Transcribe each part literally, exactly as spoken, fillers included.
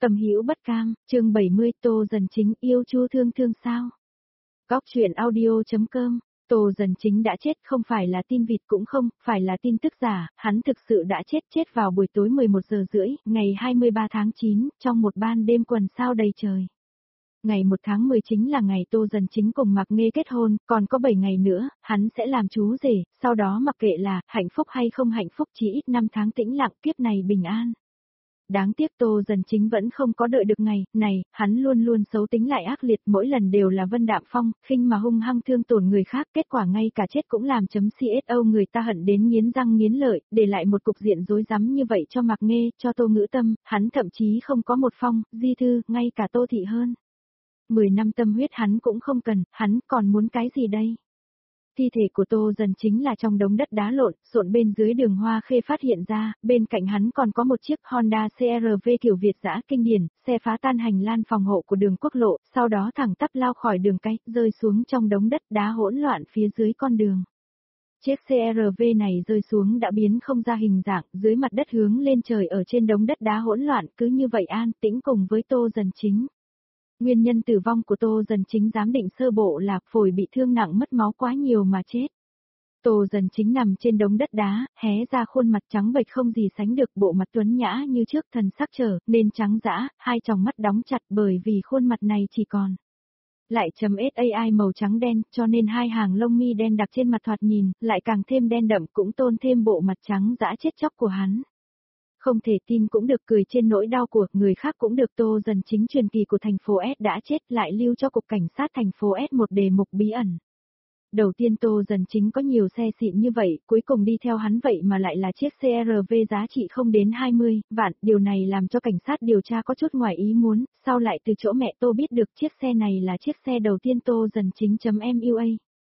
Tâm hữu bất cam, chương bảy mươi Tô Dần Chính yêu Chu Thương Thương sao? Góc truyện audio.com. Tô Dần Chính đã chết, không phải là tin vịt cũng không, phải là tin tức giả, hắn thực sự đã chết, chết vào buổi tối mười một giờ rưỡi, ngày hai mươi ba tháng chín, trong một ban đêm quần sao đầy trời. Ngày một tháng mười chính là ngày Tô Dần Chính cùng Mạc Nghê kết hôn, còn có bảy ngày nữa, hắn sẽ làm chú rể, sau đó mặc kệ là hạnh phúc hay không hạnh phúc, chỉ ít năm tháng tĩnh lặng, kiếp này bình an. Đáng tiếc Tô Dần Chính vẫn không có đợi được ngày này, hắn luôn luôn xấu tính lại ác liệt, mỗi lần đều là Vân Đạm Phong, khinh mà hung hăng thương tổn người khác, kết quả ngay cả chết cũng làm chấm xô người ta hận đến nghiến răng nghiến lợi, để lại một cục diện rối rắm như vậy cho Mạc Nghê, cho Tô Ngữ Tâm, hắn thậm chí không có một phong, di thư, ngay cả Tô Thị hơn. Mười năm tâm huyết hắn cũng không cần, hắn còn muốn cái gì đây? Thi thể của Tô Dần Chính là trong đống đất đá lộn, xộn bên dưới đường Hoa Khê phát hiện ra, bên cạnh hắn còn có một chiếc Honda xê rờ vê kiểu Việt dã kinh điển, xe phá tan hành lang phòng hộ của đường quốc lộ, sau đó thẳng tắp lao khỏi đường cái, rơi xuống trong đống đất đá hỗn loạn phía dưới con đường. Chiếc xê rờ vê này rơi xuống đã biến không ra hình dạng, dưới mặt đất hướng lên trời ở trên đống đất đá hỗn loạn, cứ như vậy an tĩnh cùng với Tô Dần Chính. Nguyên nhân tử vong của Tô Dần Chính giám định sơ bộ là phổi bị thương nặng mất máu quá nhiều mà chết. Tô Dần Chính nằm trên đống đất đá, hé ra khuôn mặt trắng bệch không gì sánh được, bộ mặt tuấn nhã như trước, thần sắc trở nên trắng dã, hai tròng mắt đóng chặt bởi vì khuôn mặt này chỉ còn lại chấm sai màu trắng đen, cho nên hai hàng lông mi đen đặc trên mặt thoạt nhìn lại càng thêm đen đậm, cũng tôn thêm bộ mặt trắng dã chết chóc của hắn. Không thể tin cũng được, cười trên nỗi đau của người khác cũng được. Tô Dần Chính truyền kỳ của thành phố S đã chết, lại lưu cho cục cảnh sát thành phố S một đề mục bí ẩn. Đầu tiên Tô Dần Chính có nhiều xe xịn như vậy, cuối cùng đi theo hắn vậy mà lại là chiếc xê rờ vê giá trị không đến hai mươi vạn, điều này làm cho cảnh sát điều tra có chút ngoài ý muốn, sau lại từ chỗ mẹ Tô biết được chiếc xe này là chiếc xe đầu tiên Tô Dần Chính.mua.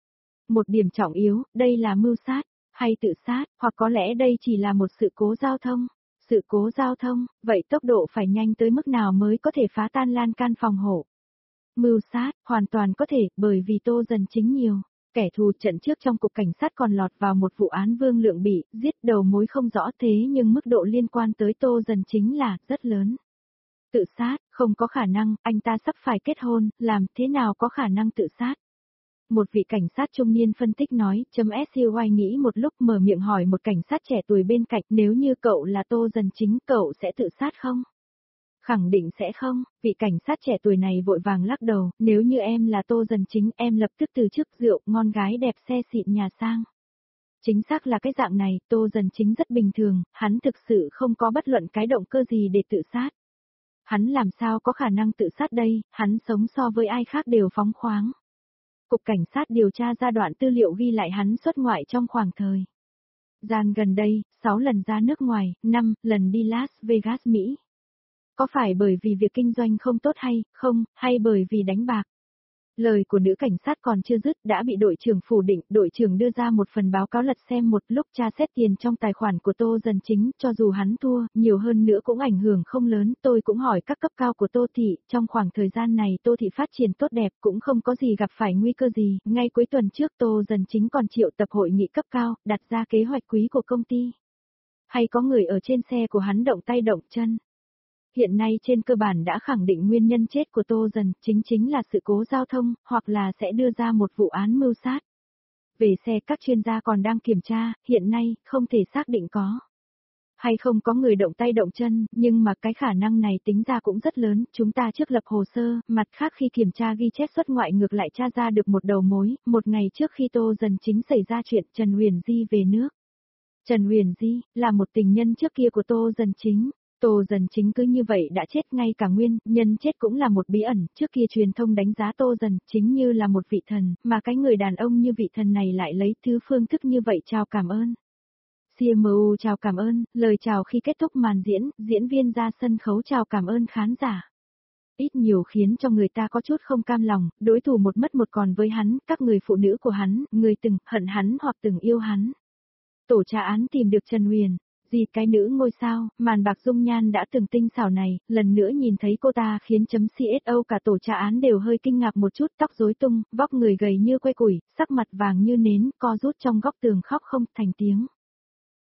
Một điểm trọng yếu, đây là mưu sát, hay tự sát, hoặc có lẽ đây chỉ là một sự cố giao thông. Sự cố giao thông, vậy tốc độ phải nhanh tới mức nào mới có thể phá tan lan can phòng hộ? Mưu sát, hoàn toàn có thể, bởi vì Tô Dần Chính nhiều. Kẻ thù trận trước trong cục cảnh sát còn lọt vào một vụ án Vương Lượng bị giết, đầu mối không rõ, thế nhưng mức độ liên quan tới Tô Dần Chính là rất lớn. Tự sát, không có khả năng, anh ta sắp phải kết hôn, làm thế nào có khả năng tự sát? Một vị cảnh sát trung niên phân tích nói, chấm soi nghĩ một lúc mở miệng hỏi một cảnh sát trẻ tuổi bên cạnh, nếu như cậu là Tô Dần Chính, cậu sẽ tự sát không? Khẳng định sẽ không, vị cảnh sát trẻ tuổi này vội vàng lắc đầu, nếu như em là Tô Dần Chính, em lập tức từ chức, rượu, ngon gái đẹp, xe xịn, nhà sang. Chính xác là cái dạng này, Tô Dần Chính rất bình thường, hắn thực sự không có bất luận cái động cơ gì để tự sát. Hắn làm sao có khả năng tự sát đây, hắn sống so với ai khác đều phóng khoáng. Cục cảnh sát điều tra ra đoạn tư liệu ghi lại hắn xuất ngoại trong khoảng thời gian gần đây, sáu lần ra nước ngoài, năm lần đi Las Vegas, Mỹ. Có phải bởi vì việc kinh doanh không tốt hay không, hay bởi vì đánh bạc? Lời của nữ cảnh sát còn chưa dứt đã bị đội trưởng phủ định, đội trưởng đưa ra một phần báo cáo lật xem một lúc tra xét tiền trong tài khoản của Tô Dần Chính, cho dù hắn thua, nhiều hơn nữa cũng ảnh hưởng không lớn, tôi cũng hỏi các cấp cao của Tô Thị, trong khoảng thời gian này Tô Thị phát triển tốt đẹp, cũng không có gì gặp phải nguy cơ gì, ngay cuối tuần trước Tô Dần Chính còn triệu tập hội nghị cấp cao, đặt ra kế hoạch quý của công ty. Hay có người ở trên xe của hắn động tay động chân. Hiện nay trên cơ bản đã khẳng định nguyên nhân chết của Tô Dần Chính chính là sự cố giao thông, hoặc là sẽ đưa ra một vụ án mưu sát. Về xe các chuyên gia còn đang kiểm tra, hiện nay không thể xác định có hay không có người động tay động chân, nhưng mà cái khả năng này tính ra cũng rất lớn, chúng ta trước lập hồ sơ, mặt khác khi kiểm tra ghi chép xuất ngoại ngược lại tra ra được một đầu mối, một ngày trước khi Tô Dần Chính xảy ra chuyện Trần Huyền Di về nước. Trần Huyền Di, là một tình nhân trước kia của Tô Dần Chính. Tô Dần Chính cứ như vậy đã chết, ngay cả nguyên nhân chết cũng là một bí ẩn, trước kia truyền thông đánh giá Tô Dần Chính như là một vị thần, mà cái người đàn ông như vị thần này lại lấy thứ phương thức như vậy chào cảm ơn. xê em u chào cảm ơn, lời chào khi kết thúc màn diễn, diễn viên ra sân khấu chào cảm ơn khán giả. Ít nhiều khiến cho người ta có chút không cam lòng, đối thủ một mất một còn với hắn, các người phụ nữ của hắn, người từng hận hắn hoặc từng yêu hắn. Tổ tra án tìm được Trần Huyền. Gì cái nữ ngôi sao, màn bạc dung nhan đã từng tinh xảo này, lần nữa nhìn thấy cô ta khiến chấm xô cả tổ tra án đều hơi kinh ngạc một chút, tóc rối tung, vóc người gầy như que củi, sắc mặt vàng như nến, co rút trong góc tường khóc không thành tiếng.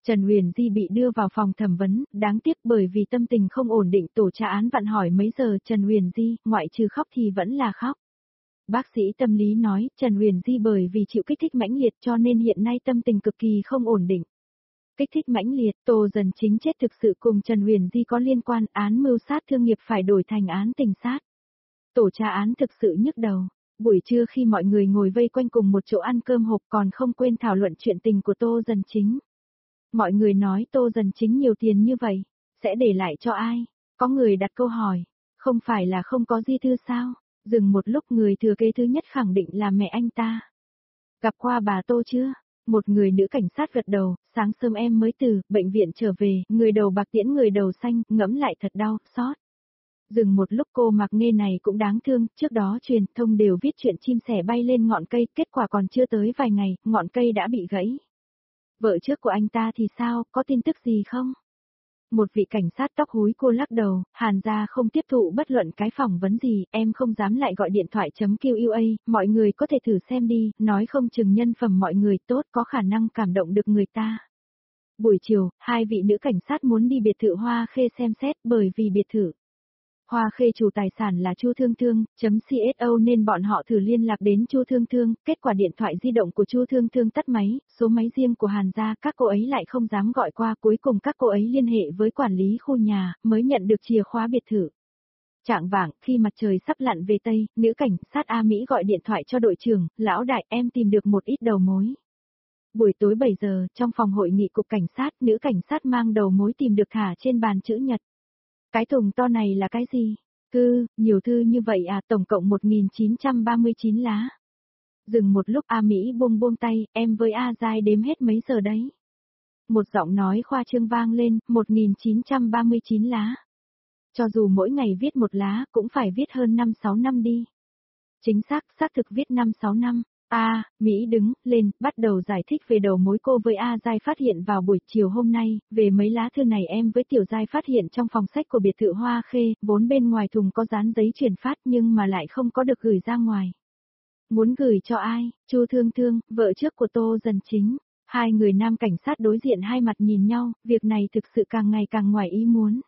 Trần Huyền Di bị đưa vào phòng thẩm vấn, đáng tiếc bởi vì tâm tình không ổn định tổ tra án vặn hỏi mấy giờ Trần Huyền Di, ngoại trừ khóc thì vẫn là khóc. Bác sĩ tâm lý nói, Trần Huyền Di bởi vì chịu kích thích mãnh liệt cho nên hiện nay tâm tình cực kỳ không ổn định. Kích thích mãnh liệt, Tô Dần Chính chết thực sự cùng Trần Huyền Di có liên quan, án mưu sát thương nghiệp phải đổi thành án tình sát. Tổ tra án thực sự nhức đầu. Buổi trưa khi mọi người ngồi vây quanh cùng một chỗ ăn cơm hộp còn không quên thảo luận chuyện tình của Tô Dần Chính. Mọi người nói Tô Dần Chính nhiều tiền như vậy, sẽ để lại cho ai? Có người đặt câu hỏi, không phải là không có di thư sao? Dừng một lúc người thừa kế thứ nhất khẳng định là mẹ anh ta. Gặp qua bà Tô chưa? Một người nữ cảnh sát gật đầu, sáng sớm em mới từ bệnh viện trở về, người đầu bạc tiễn người đầu xanh, ngẫm lại thật đau, xót. Dừng một lúc cô Mạc Nghê này cũng đáng thương, trước đó truyền thông đều viết chuyện chim sẻ bay lên ngọn cây, kết quả còn chưa tới vài ngày, ngọn cây đã bị gãy. Vợ trước của anh ta thì sao, có tin tức gì không? Một vị cảnh sát tóc húi cô lắc đầu, Hàn gia không tiếp thụ bất luận cái phỏng vấn gì, em không dám lại gọi điện thoại chấm Q U A, mọi người có thể thử xem đi, nói không chừng nhân phẩm mọi người tốt có khả năng cảm động được người ta. Buổi chiều, hai vị nữ cảnh sát muốn đi biệt thự Hoa Khê xem xét bởi vì biệt thự Hoa Khê chủ tài sản là Chu Thương Thương, chấm C S O nên bọn họ thử liên lạc đến Chu Thương Thương, kết quả điện thoại di động của Chu Thương Thương tắt máy, số máy riêng của Hàn gia các cô ấy lại không dám gọi qua, cuối cùng các cô ấy liên hệ với quản lý khu nhà, mới nhận được chìa khóa biệt thự. Trạng vạng, khi mặt trời sắp lặn về Tây, nữ cảnh sát A Mỹ gọi điện thoại cho đội trưởng, lão đại em tìm được một ít đầu mối. Buổi tối bảy giờ, trong phòng hội nghị cục cảnh sát, nữ cảnh sát mang đầu mối tìm được thả trên bàn chữ nhật. Cái thùng to này là cái gì? Thư, nhiều thư như vậy à, tổng cộng một nghìn chín trăm ba mươi chín lá. Dừng một lúc A Mỹ buông buông tay, em với A Giai đếm hết mấy giờ đấy. Một giọng nói khoa trương vang lên, một nghìn chín trăm ba mươi chín lá. Cho dù mỗi ngày viết một lá, cũng phải viết hơn năm sáu năm đi. Chính xác, xác thực viết năm sáu năm. A, Mỹ đứng lên, bắt đầu giải thích về đầu mối cô với A Giai phát hiện vào buổi chiều hôm nay, về mấy lá thư này em với Tiểu Giai phát hiện trong phòng sách của biệt thự Hoa Khê, vốn bên ngoài thùng có dán giấy chuyển phát nhưng mà lại không có được gửi ra ngoài. Muốn gửi cho ai? Chu Thương Thương, vợ trước của Tô Dần Chính. Hai người nam cảnh sát đối diện hai mặt nhìn nhau, việc này thực sự càng ngày càng ngoài ý muốn.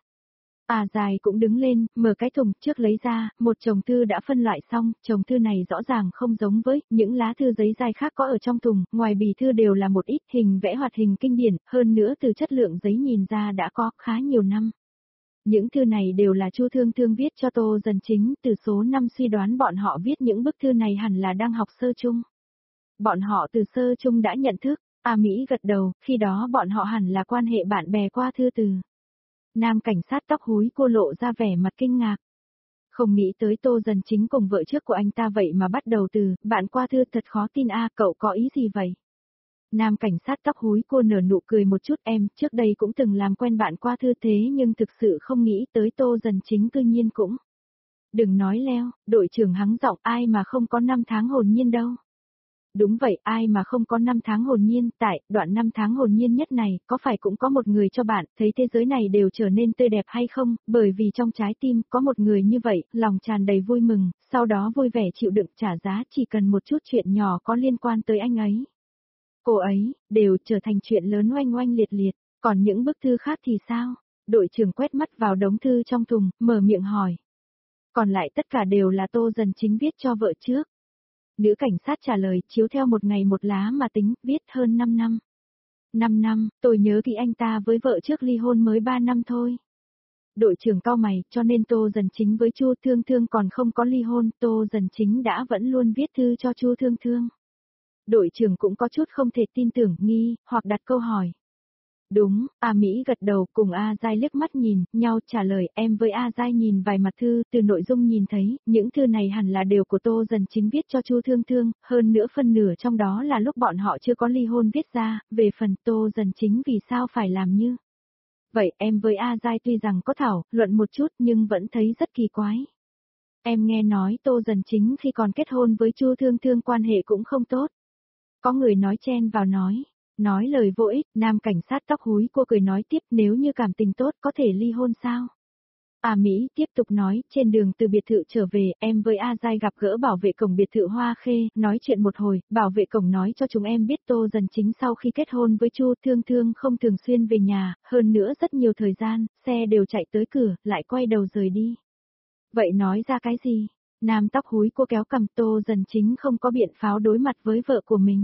A Dài cũng đứng lên, mở cái thùng, trước lấy ra, một chồng thư đã phân loại xong, chồng thư này rõ ràng không giống với những lá thư giấy dai khác có ở trong thùng, ngoài bì thư đều là một ít hình vẽ hoạt hình kinh điển, hơn nữa từ chất lượng giấy nhìn ra đã có khá nhiều năm. Những thư này đều là Chu Thương Thương viết cho Tô Dần Chính, từ số năm suy đoán bọn họ viết những bức thư này hẳn là đang học sơ chung. Bọn họ từ sơ chung đã nhận thức, A Mỹ gật đầu, khi đó bọn họ hẳn là quan hệ bạn bè qua thư từ. Nam cảnh sát tóc húi cô lộ ra vẻ mặt kinh ngạc. Không nghĩ tới Tô Dần Chính cùng vợ trước của anh ta vậy mà bắt đầu từ, bạn qua thư thật khó tin a, cậu có ý gì vậy? Nam cảnh sát tóc húi cô nở nụ cười một chút, em trước đây cũng từng làm quen bạn qua thư thế nhưng thực sự không nghĩ tới Tô Dần Chính cư nhiên cũng. Đừng nói leo, đội trưởng hắng giọng, ai mà không có năm tháng hồn nhiên đâu. Đúng vậy, ai mà không có năm tháng hồn nhiên, tại đoạn năm tháng hồn nhiên nhất này, có phải cũng có một người cho bạn, thấy thế giới này đều trở nên tươi đẹp hay không, bởi vì trong trái tim, có một người như vậy, lòng tràn đầy vui mừng, sau đó vui vẻ chịu đựng trả giá, chỉ cần một chút chuyện nhỏ có liên quan tới anh ấy. Cô ấy, đều trở thành chuyện lớn oanh oanh liệt liệt, còn những bức thư khác thì sao? Đội trưởng quét mắt vào đống thư trong thùng, mở miệng hỏi. Còn lại tất cả đều là Tô Dần Chính viết cho vợ trước. Nữ cảnh sát trả lời, chiếu theo một ngày một lá mà tính, viết hơn năm năm. năm năm, tôi nhớ thì anh ta với vợ trước ly hôn mới ba năm thôi. Đội trưởng cau mày, cho nên Tô Dần Chính với Chu Thương Thương còn không có ly hôn, Tô Dần Chính đã vẫn luôn viết thư cho Chu Thương Thương. Đội trưởng cũng có chút không thể tin tưởng, nghi, hoặc đặt câu hỏi. Đúng, A Mỹ gật đầu cùng A Giai liếc mắt nhìn, nhau trả lời, em với A Giai nhìn vài mặt thư, từ nội dung nhìn thấy, những thư này hẳn là đều của Tô Dần Chính viết cho Chu Thương Thương, hơn nữa phân nửa trong đó là lúc bọn họ chưa có ly hôn viết ra, về phần Tô Dần Chính vì sao phải làm như. Vậy em với A Giai tuy rằng có thảo, luận một chút nhưng vẫn thấy rất kỳ quái. Em nghe nói Tô Dần Chính khi còn kết hôn với Chu Thương Thương quan hệ cũng không tốt. Có người nói chen vào nói. Nói lời vô ích, nam cảnh sát tóc húi cô cười nói tiếp, nếu như cảm tình tốt có thể ly hôn sao? A Mỹ tiếp tục nói, trên đường từ biệt thự trở về, em với A Giai gặp gỡ bảo vệ cổng biệt thự Hoa Khê, nói chuyện một hồi, bảo vệ cổng nói cho chúng em biết Tô Dần Chính sau khi kết hôn với Chu Thương Thương không thường xuyên về nhà, hơn nữa rất nhiều thời gian, xe đều chạy tới cửa, lại quay đầu rời đi. Vậy nói ra cái gì? Nam tóc húi cô kéo cầm Tô Dần Chính không có biện pháo đối mặt với vợ của mình.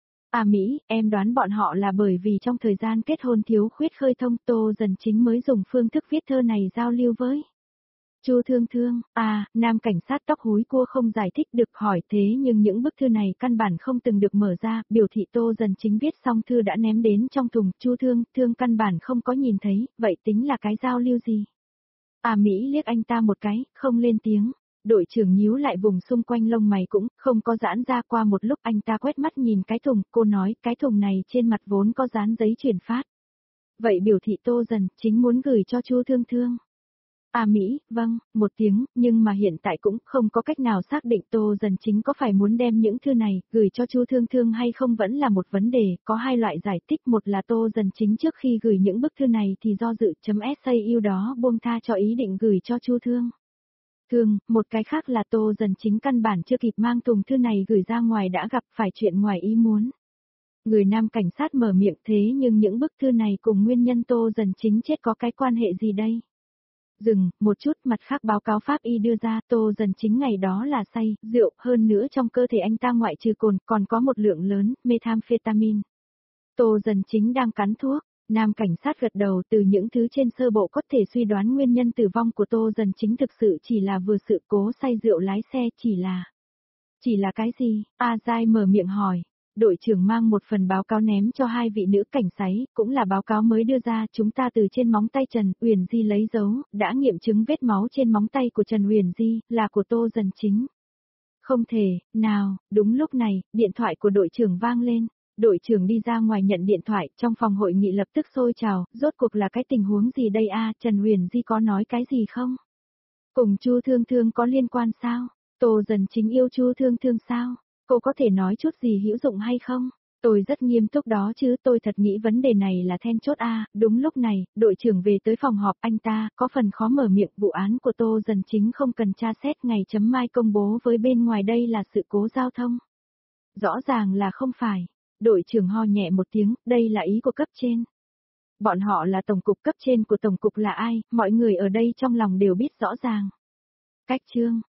À Mỹ, em đoán bọn họ là bởi vì trong thời gian kết hôn thiếu khuyết khơi thông Tô Dần Chính mới dùng phương thức viết thơ này giao lưu với Chu Thương Thương. À, nam cảnh sát tóc húi cua không giải thích được hỏi thế nhưng những bức thư này căn bản không từng được mở ra, biểu thị Tô Dần Chính viết xong thư đã ném đến trong thùng, Chu Thương Thương căn bản không có nhìn thấy, vậy tính là cái giao lưu gì? À Mỹ liếc anh ta một cái, không lên tiếng. Đội trưởng nhíu lại vùng xung quanh lông mày cũng không có giãn ra. Qua một lúc anh ta quét mắt nhìn cái thùng, cô nói cái thùng này trên mặt vốn có dán giấy chuyển phát. Vậy biểu thị Tô Dần Chính muốn gửi cho Chu Thương Thương. À Mỹ, vâng, một tiếng, nhưng mà hiện tại cũng không có cách nào xác định Tô Dần Chính có phải muốn đem những thư này gửi cho Chu Thương Thương hay không vẫn là một vấn đề, có hai loại giải thích, một là Tô Dần Chính trước khi gửi những bức thư này thì do dự chấm sau đó buông tha cho ý định gửi cho Chu Thương Thương, một cái khác là Tô Dần Chính căn bản chưa kịp mang thùng thư này gửi ra ngoài đã gặp phải chuyện ngoài ý muốn. Người nam cảnh sát mở miệng thế nhưng những bức thư này cùng nguyên nhân Tô Dần Chính chết có cái quan hệ gì đây? Dừng, một chút, mặt khác báo cáo pháp y đưa ra Tô Dần Chính ngày đó là say, rượu, hơn nữa trong cơ thể anh ta ngoại trừ cồn, còn có một lượng lớn, methamphetamine. Tô Dần Chính đang cắn thuốc, nam cảnh sát gật đầu từ những thứ trên sơ bộ có thể suy đoán nguyên nhân tử vong của Tô Dần Chính thực sự chỉ là vừa sự cố say rượu lái xe chỉ là... Chỉ là cái gì? A Giai mở miệng hỏi. Đội trưởng mang một phần báo cáo ném cho hai vị nữ cảnh sát, cũng là báo cáo mới đưa ra, chúng ta từ trên móng tay Trần Uyển Di lấy dấu, đã nghiệm chứng vết máu trên móng tay của Trần Uyển Di, là của Tô Dần Chính. Không thể, nào, đúng lúc này, điện thoại của đội trưởng vang lên, đội trưởng đi ra ngoài nhận điện thoại, trong phòng hội nghị lập tức sôi trào, rốt cuộc là cái tình huống gì đây a? Trần Uyển Di có nói cái gì không? Cùng Chu Thương Thương có liên quan sao? Tô Dần Chính yêu Chu Thương Thương sao? Cô có thể nói chút gì hữu dụng hay không? Tôi rất nghiêm túc đó chứ, tôi thật nghĩ vấn đề này là then chốt a. Đúng lúc này, đội trưởng về tới phòng họp, anh ta có phần khó mở miệng, vụ án của Tô Dần Chính không cần tra xét, ngày chấm mai công bố với bên ngoài, đây là sự cố giao thông. Rõ ràng là không phải. Đội trưởng ho nhẹ một tiếng, đây là ý của cấp trên. Bọn họ là tổng cục, cấp trên của tổng cục là ai, mọi người ở đây trong lòng đều biết rõ ràng. Cách chương